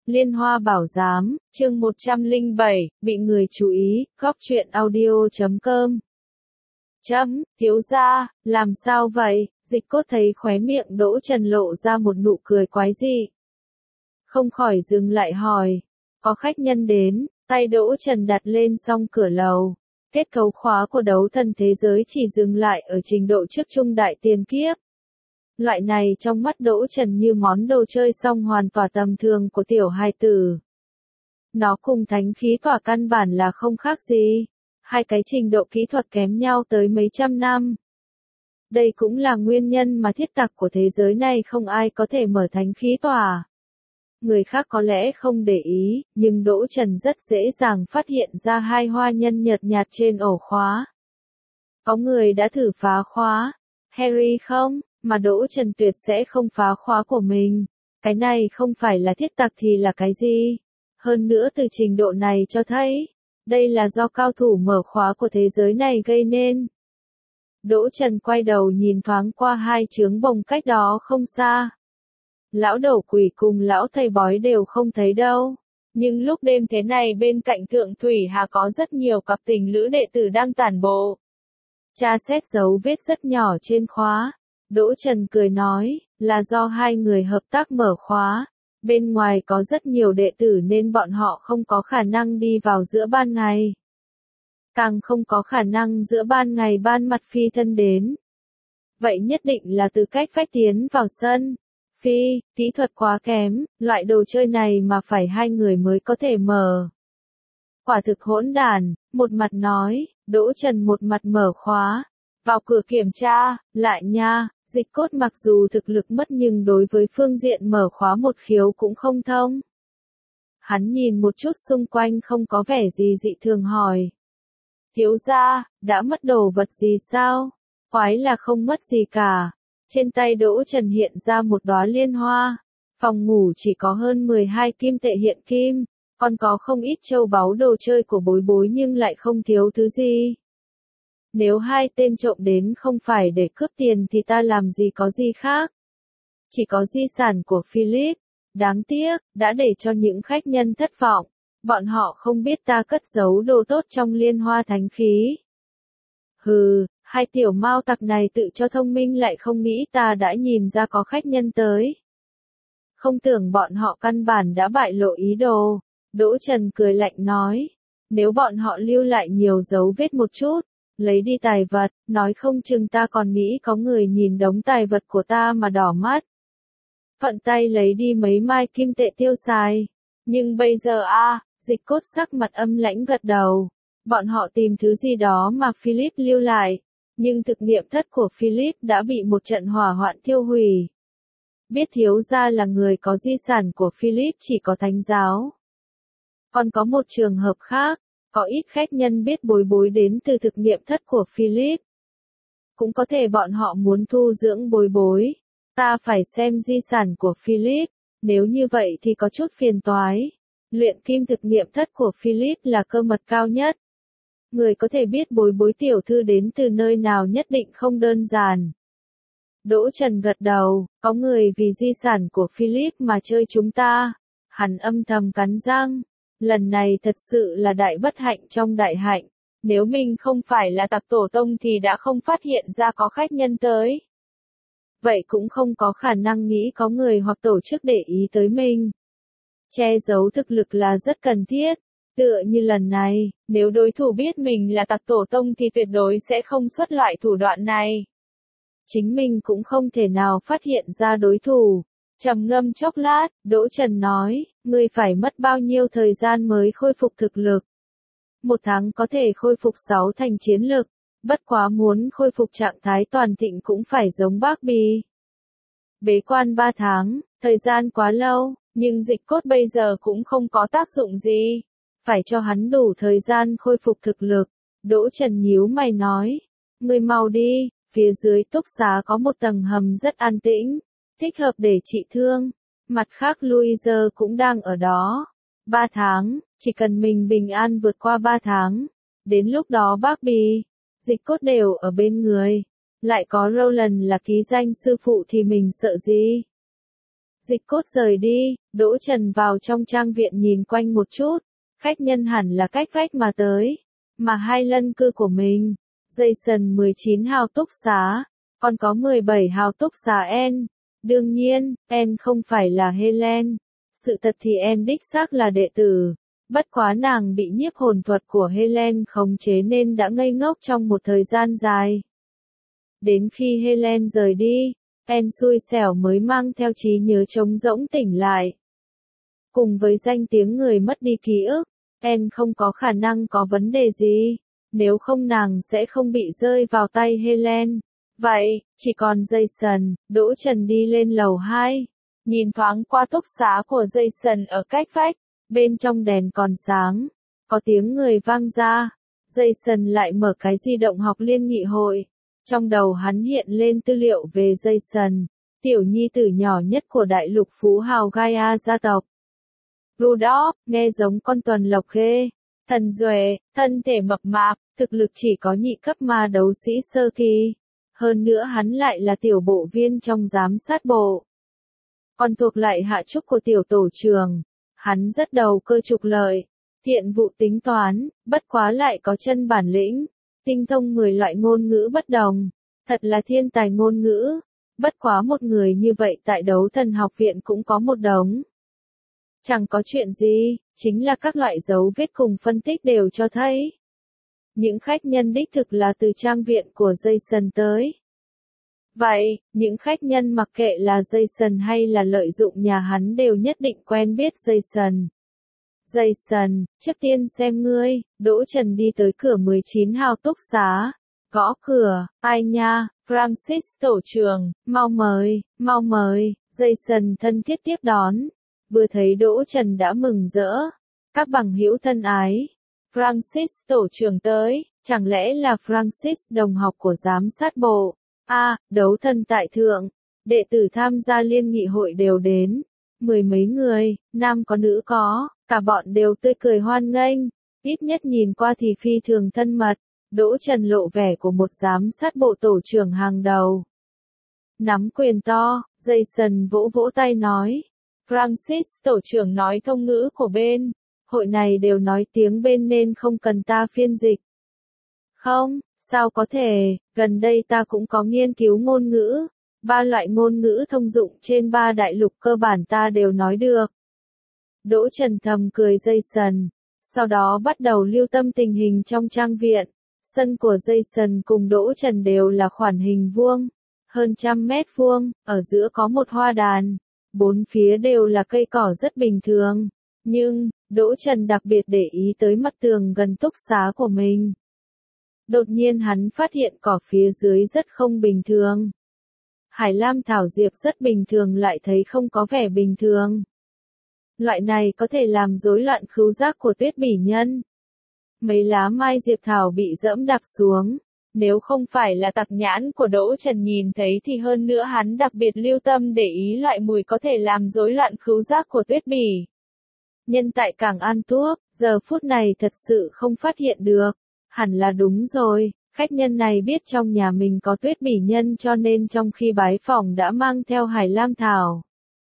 Liên Hoa Bảo Giám, chương 107, bị người chú ý, góc truyện audio.com. Thiếu gia, làm sao vậy? Dịch Cốt thấy khóe miệng Đỗ Trần lộ ra một nụ cười quái dị. Không khỏi dừng lại hỏi. Có khách nhân đến, tay Đỗ Trần đặt lên song cửa lầu. Kết cấu khóa của đấu thần thế giới chỉ dừng lại ở trình độ trước trung đại tiền kiếp. Loại này trong mắt Đỗ Trần như món đồ chơi song hoàn tỏa tầm thường của tiểu hài tử. Nó cùng thánh khí tỏa căn bản là không khác gì. Hai cái trình độ kỹ thuật kém nhau tới mấy trăm năm. Đây cũng là nguyên nhân mà thiết tặc của thế giới này không ai có thể mở thánh khí tỏa. Người khác có lẽ không để ý, nhưng Đỗ Trần rất dễ dàng phát hiện ra hai hoa nhân nhợt nhạt trên ổ khóa. Có người đã thử phá khóa. Harry không, mà Đỗ Trần tuyệt sẽ không phá khóa của mình. Cái này không phải là thiết tặc thì là cái gì? Hơn nữa từ trình độ này cho thấy, đây là do cao thủ mở khóa của thế giới này gây nên. Đỗ Trần quay đầu nhìn thoáng qua hai chướng bồng cách đó không xa. Lão đầu quỷ cùng lão thầy bói đều không thấy đâu. Nhưng lúc đêm thế này bên cạnh Thượng Thủy Hà có rất nhiều cặp tình lữ đệ tử đang tản bộ. Tra xét dấu vết rất nhỏ trên khóa. Đỗ Trần cười nói, là do hai người hợp tác mở khóa. Bên ngoài có rất nhiều đệ tử nên bọn họ không có khả năng đi vào giữa ban ngày. Càng không có khả năng giữa ban ngày ban mặt phi thân đến. Vậy nhất định là từ cách phách tiến vào sân. Phi, kỹ thuật quá kém, loại đồ chơi này mà phải hai người mới có thể mở. Quả thực hỗn đản, một mặt nói, Đỗ Trần một mặt mở khóa. Vào cửa kiểm tra, lại nha, Dịch Cốt mặc dù thực lực mất nhưng đối với phương diện mở khóa một khiếu cũng không thông. Hắn nhìn một chút xung quanh không có vẻ gì dị thường hỏi. Thiếu gia, đã mất đồ vật gì sao? Khoái là không mất gì cả. Trên tay Đỗ Trần hiện ra một đóa liên hoa. Phòng ngủ chỉ có hơn 12 kim tệ hiện kim, còn có không ít châu báu đồ chơi của bối bối nhưng lại không thiếu thứ gì. Nếu hai tên trộm đến không phải để cướp tiền thì ta làm gì có gì khác. Chỉ có di sản của Philip. Đáng tiếc, đã để cho những khách nhân thất vọng. Bọn họ không biết ta cất giấu đồ tốt trong liên hoa thánh khí. Hừ, hai tiểu mao tặc này tự cho thông minh lại không nghĩ ta đã nhìn ra có khách nhân tới. Không tưởng bọn họ căn bản đã bại lộ ý đồ. Đỗ Trần cười lạnh nói. Nếu bọn họ lưu lại nhiều dấu vết một chút, lấy đi tài vật, nói không chừng ta còn nghĩ có người nhìn đống tài vật của ta mà đỏ mắt. Phận tay lấy đi mấy mai kim tệ tiêu xài. Nhưng bây giờ Dịch Cốt sắc mặt âm lãnh gật đầu. Bọn họ tìm thứ gì đó mà Philip lưu lại. Nhưng thực nghiệm thất của Philip đã bị một trận hỏa hoạn thiêu hủy. Biết thiếu gia là người có di sản của Philip chỉ có thánh giáo. Còn có một trường hợp khác, có ít khách nhân biết bối bối đến từ thực nghiệm thất của Philip. Cũng có thể bọn họ muốn thu dưỡng bối bối. Ta phải xem di sản của Philip, nếu như vậy thì có chút phiền toái. Luyện kim thực nghiệm thất của Philip là cơ mật cao nhất. Người có thể biết bối bối tiểu thư đến từ nơi nào nhất định không đơn giản. Đỗ Trần gật đầu, có người vì di sản của Philip mà chơi chúng ta. Hắn âm thầm cắn răng. Lần này thật sự là đại bất hạnh trong đại hạnh. Nếu mình không phải là tặc tổ tông thì đã không phát hiện ra có khách nhân tới. Vậy cũng không có khả năng nghĩ có người hoặc tổ chức để ý tới mình. Che giấu thực lực là rất cần thiết. Tựa như lần này, nếu đối thủ biết mình là tặc tổ tông thì tuyệt đối sẽ không xuất loại thủ đoạn này. Chính mình cũng không thể nào phát hiện ra đối thủ. Trầm ngâm chốc lát, Đỗ Trần nói, ngươi phải mất bao nhiêu thời gian mới khôi phục thực lực. 1 tháng có thể khôi phục 6 thành chiến lực, bất quá muốn khôi phục trạng thái toàn thịnh cũng phải giống bác Bì. Bế quan 3 tháng, thời gian quá lâu, nhưng Dịch Cốt bây giờ cũng không có tác dụng gì. Phải cho hắn đủ thời gian khôi phục thực lực. Đỗ Trần nhíu mày nói, ngươi mau đi, phía dưới túc xá có một tầng hầm rất an tĩnh, thích hợp để trị thương. Mặt khác Louise cũng đang ở đó. 3 tháng, chỉ cần mình bình an vượt qua 3 tháng. Đến lúc đó bác Bì, Dịch Cốt đều ở bên người. Lại có Roland là ký danh sư phụ thì mình sợ gì? Dịch cốt rời đi, Đỗ Trần vào trong trang viện nhìn quanh một chút, khách nhân hẳn là cách vách mà tới, mà hai lân cư của mình, Jason 19 hào túc xá, còn có 17 hào túc xá N. Đương nhiên, N không phải là Helen, sự thật thì N đích xác là đệ tử, bất quá nàng bị nhiếp hồn thuật của Helen khống chế nên đã ngây ngốc trong một thời gian dài. Đến khi Helen rời đi, En xui xẻo mới mang theo trí nhớ trống rỗng tỉnh lại. Cùng với danh tiếng người mất đi ký ức, En không có khả năng có vấn đề gì, nếu không nàng sẽ không bị rơi vào tay Helen. Vậy, chỉ còn Jason, Đỗ Trần đi lên lầu 2, nhìn thoáng qua túc xá của Jason ở cách vách, bên trong đèn còn sáng, có tiếng người vang ra. Jason lại mở cái di động học liên nghị hội. Trong đầu hắn hiện lên tư liệu về Jason, tiểu nhi tử nhỏ nhất của đại lục phú hào Gaia gia tộc. Rudolph, nghe giống con tuần lộc ghê, thần duệ, thân thể mập mạp, thực lực chỉ có nhị cấp ma đấu sĩ sơ kỳ. Hơn nữa hắn lại là tiểu bộ viên trong giám sát bộ. Còn thuộc lại hạ trúc của tiểu tổ trường. Hắn rất đầu cơ trục lợi, thiện vụ tính toán, bất quá lại có chân bản lĩnh. Tinh thông 10 loại ngôn ngữ bất đồng, thật là thiên tài ngôn ngữ, bất quá một người như vậy tại đấu thần học viện cũng có một đống. Chẳng có chuyện gì, chính là các loại dấu vết cùng phân tích đều cho thấy. Những khách nhân đích thực là từ trang viện của Jason tới. Vậy, những khách nhân mặc kệ là Jason hay là lợi dụng nhà hắn đều nhất định quen biết Jason. Jason, trước tiên xem ngươi, Đỗ Trần đi tới cửa 19 hào túc xá, gõ cửa, ai nha, Francis tổ trưởng, mau mời, Jason thân thiết tiếp đón, vừa thấy Đỗ Trần đã mừng rỡ, các bằng hữu thân ái, Francis tổ trưởng tới, chẳng lẽ là Francis đồng học của giám sát bộ, đấu thần tại thượng, đệ tử tham gia liên nghị hội đều đến, 10 mấy người, nam có nữ có. Cả bọn đều tươi cười hoan nghênh, ít nhất nhìn qua thì phi thường thân mật, Đỗ Trần lộ vẻ của một giám sát bộ tổ trưởng hàng đầu. Nắm quyền to, Jason vỗ vỗ tay nói, Francis tổ trưởng nói thông ngữ của bên, hội này đều nói tiếng bên nên không cần ta phiên dịch. Không, sao có thể, gần đây ta cũng có nghiên cứu ngôn ngữ, 3 loại ngôn ngữ thông dụng trên 3 đại lục cơ bản ta đều nói được. Đỗ Trần thầm cười Jason, sau đó bắt đầu lưu tâm tình hình trong trang viện. Sân của Jason cùng Đỗ Trần đều là khoản hình vuông, hơn 100 mét vuông, ở giữa có một hoa đàn, 4 phía đều là cây cỏ rất bình thường. Nhưng, Đỗ Trần đặc biệt để ý tới mặt tường gần túc xá của mình. Đột nhiên hắn phát hiện cỏ phía dưới rất không bình thường. Hải lam thảo diệp rất bình thường lại thấy không có vẻ bình thường. Loại này có thể làm rối loạn khứu giác của tuyết bỉ nhân. Mấy lá mai diệp thảo bị dẫm đạp xuống. Nếu không phải là tặc nhãn của Đỗ Trần nhìn thấy thì hơn nữa hắn đặc biệt lưu tâm để ý loại mùi có thể làm rối loạn khứu giác của tuyết bỉ nhân tại Cảng An Tuốc, giờ phút này thật sự không phát hiện được. Hẳn là đúng rồi, khách nhân này biết trong nhà mình có tuyết bỉ nhân cho nên trong khi bái phỏng đã mang theo hải lam thảo.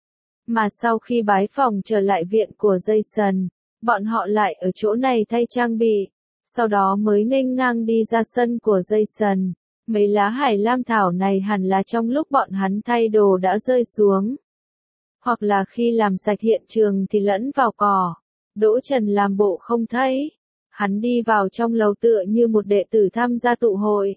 Mà sau khi bái phỏng trở lại viện của Jason, bọn họ lại ở chỗ này thay trang bị, sau đó mới nghênh ngang đi ra sân của Jason. Mấy lá hải lam thảo này hẳn là trong lúc bọn hắn thay đồ đã rơi xuống. Hoặc là khi làm sạch hiện trường thì lẫn vào cỏ. Đỗ Trần làm bộ không thấy. Hắn đi vào trong lầu tựa như một đệ tử tham gia tụ hội.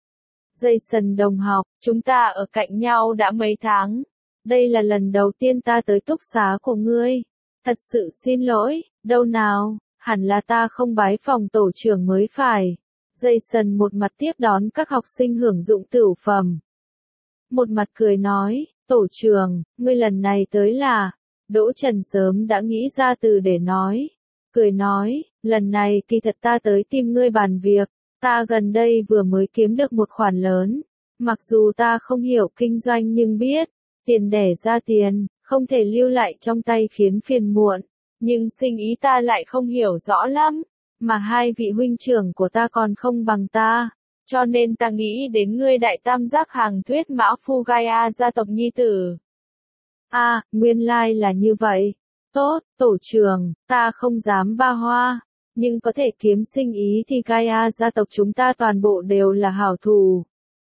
Jason đồng học, chúng ta ở cạnh nhau đã mấy tháng. Đây là lần đầu tiên ta tới túc xá của ngươi. Thật sự xin lỗi, đâu nào, hẳn là ta không bái phòng tổ trưởng mới phải. Jason một mặt tiếp đón các học sinh hưởng dụng tửu phẩm. Một mặt cười nói, tổ trưởng, ngươi lần này tới là... Đỗ Trần sớm đã nghĩ ra từ để nói. Cười nói, lần này kỳ thật ta tới tìm ngươi bàn việc. Ta gần đây vừa mới kiếm được một khoản lớn. Mặc dù ta không hiểu kinh doanh nhưng biết, tiền đẻ ra tiền, không thể lưu lại trong tay khiến phiền muộn. Nhưng sinh ý ta lại không hiểu rõ lắm. Mà hai vị huynh trưởng của ta còn không bằng ta. Cho nên ta nghĩ đến ngươi đại tam giác hàng thuyết mã phu Gaia gia tộc nhi tử. À, nguyên lai là như vậy. Tốt, tổ trưởng, ta không dám ba hoa. Nhưng có thể kiếm sinh ý thì Gaia gia tộc chúng ta toàn bộ đều là hảo thủ.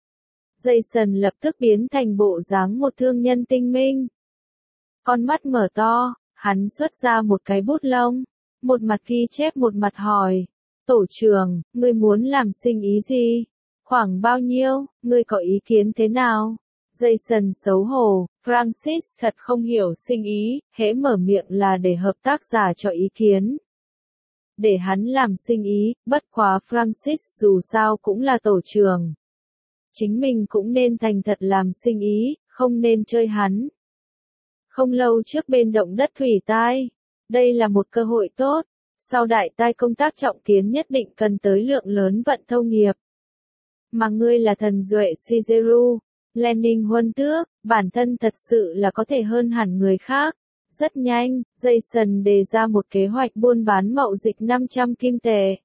Jason lập tức biến thành bộ dáng một thương nhân tinh minh. Con mắt mở to, hắn xuất ra một cái bút lông, một mặt ghi chép một mặt hỏi. Tổ trưởng, ngươi muốn làm sinh ý gì? Khoảng bao nhiêu, ngươi có ý kiến thế nào? Jason xấu hổ, Francis thật không hiểu sinh ý, hễ mở miệng là để hợp tác giả cho ý kiến. Để hắn làm sinh ý, bất quá Francis dù sao cũng là tổ trưởng. Chính mình cũng nên thành thật làm sinh ý, không nên chơi hắn. Không lâu trước bên động đất thủy tai, đây là một cơ hội tốt. Sau đại tai công tác trọng kiến nhất định cần tới lượng lớn vận thâu nghiệp. Mà ngươi là thần duệ Shigeru, Lenin huân tước, bản thân thật sự là có thể hơn hẳn người khác. Rất nhanh, Jason đề ra một kế hoạch buôn bán mậu dịch 500 kim tệ.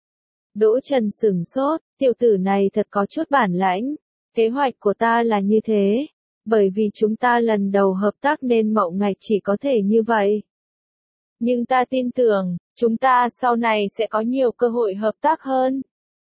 Đỗ Trần sửng sốt, tiểu tử này thật có chút bản lãnh. Kế hoạch của ta là như thế, bởi vì chúng ta lần đầu hợp tác nên mậu ngạch chỉ có thể như vậy. Nhưng ta tin tưởng, chúng ta sau này sẽ có nhiều cơ hội hợp tác hơn.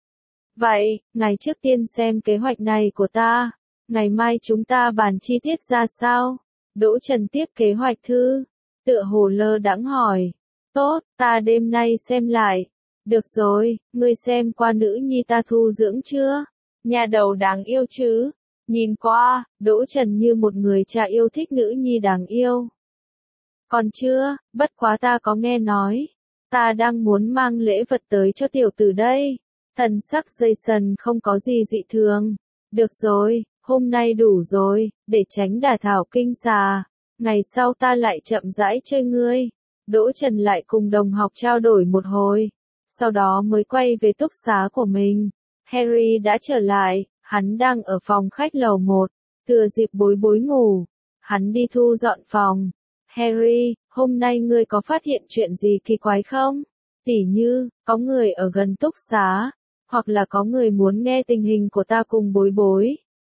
Vậy, ngài trước tiên xem kế hoạch này của ta. Ngày mai chúng ta bàn chi tiết ra sao? Đỗ Trần tiếp kế hoạch thư. Tựa hồ lơ đãng hỏi. Tốt, ta đêm nay xem lại. Được rồi, ngươi xem qua nữ nhi ta thu dưỡng chưa? Nhà đầu đáng yêu chứ? Nhìn qua, Đỗ Trần như một người cha yêu thích nữ nhi đáng yêu. Còn chưa, bất quá ta có nghe nói. Ta đang muốn mang lễ vật tới cho tiểu tử đây. Thần sắc Jason không có gì dị thường. Được rồi, hôm nay đủ rồi, để tránh đả thảo kinh xà. Ngày sau ta lại chậm rãi chơi ngươi. Đỗ Trần lại cùng đồng học trao đổi một hồi. Sau đó mới quay về túc xá của mình. Harry đã trở lại, hắn đang ở phòng khách lầu 1. Thừa dịp bối bối ngủ. Hắn đi thu dọn phòng. Harry, hôm nay ngươi có phát hiện chuyện gì kỳ quái không? Tỉ như, có người ở gần túc xá, hoặc là có người muốn nghe tình hình của ta cùng bối bối.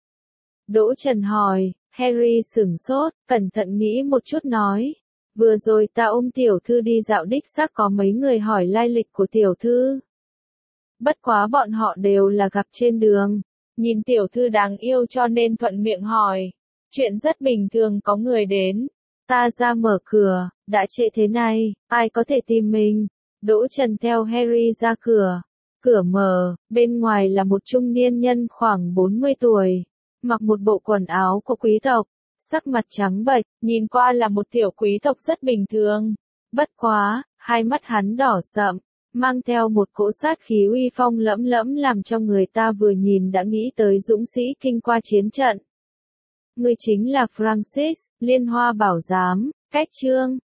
Đỗ Trần hỏi, Harry sửng sốt, cẩn thận nghĩ một chút nói. Vừa rồi ta ôm tiểu thư đi dạo đích xác có mấy người hỏi lai lịch của tiểu thư. Bất quá bọn họ đều là gặp trên đường. Nhìn tiểu thư đáng yêu cho nên thuận miệng hỏi. Chuyện rất bình thường có người đến. Ta ra mở cửa, đã trễ thế này, ai có thể tìm mình? Đỗ Trần theo Harry ra cửa. Cửa mở, bên ngoài là một trung niên nhân khoảng 40 tuổi. Mặc một bộ quần áo của quý tộc. Sắc mặt trắng bệch, nhìn qua là một tiểu quý tộc rất bình thường. Bất quá, hai mắt hắn đỏ sậm, mang theo một cỗ sát khí uy phong lẫm lẫm làm cho người ta vừa nhìn đã nghĩ tới dũng sĩ kinh qua chiến trận. Người chính là Francis, Liên Hoa Bảo Giám, Cách Trương.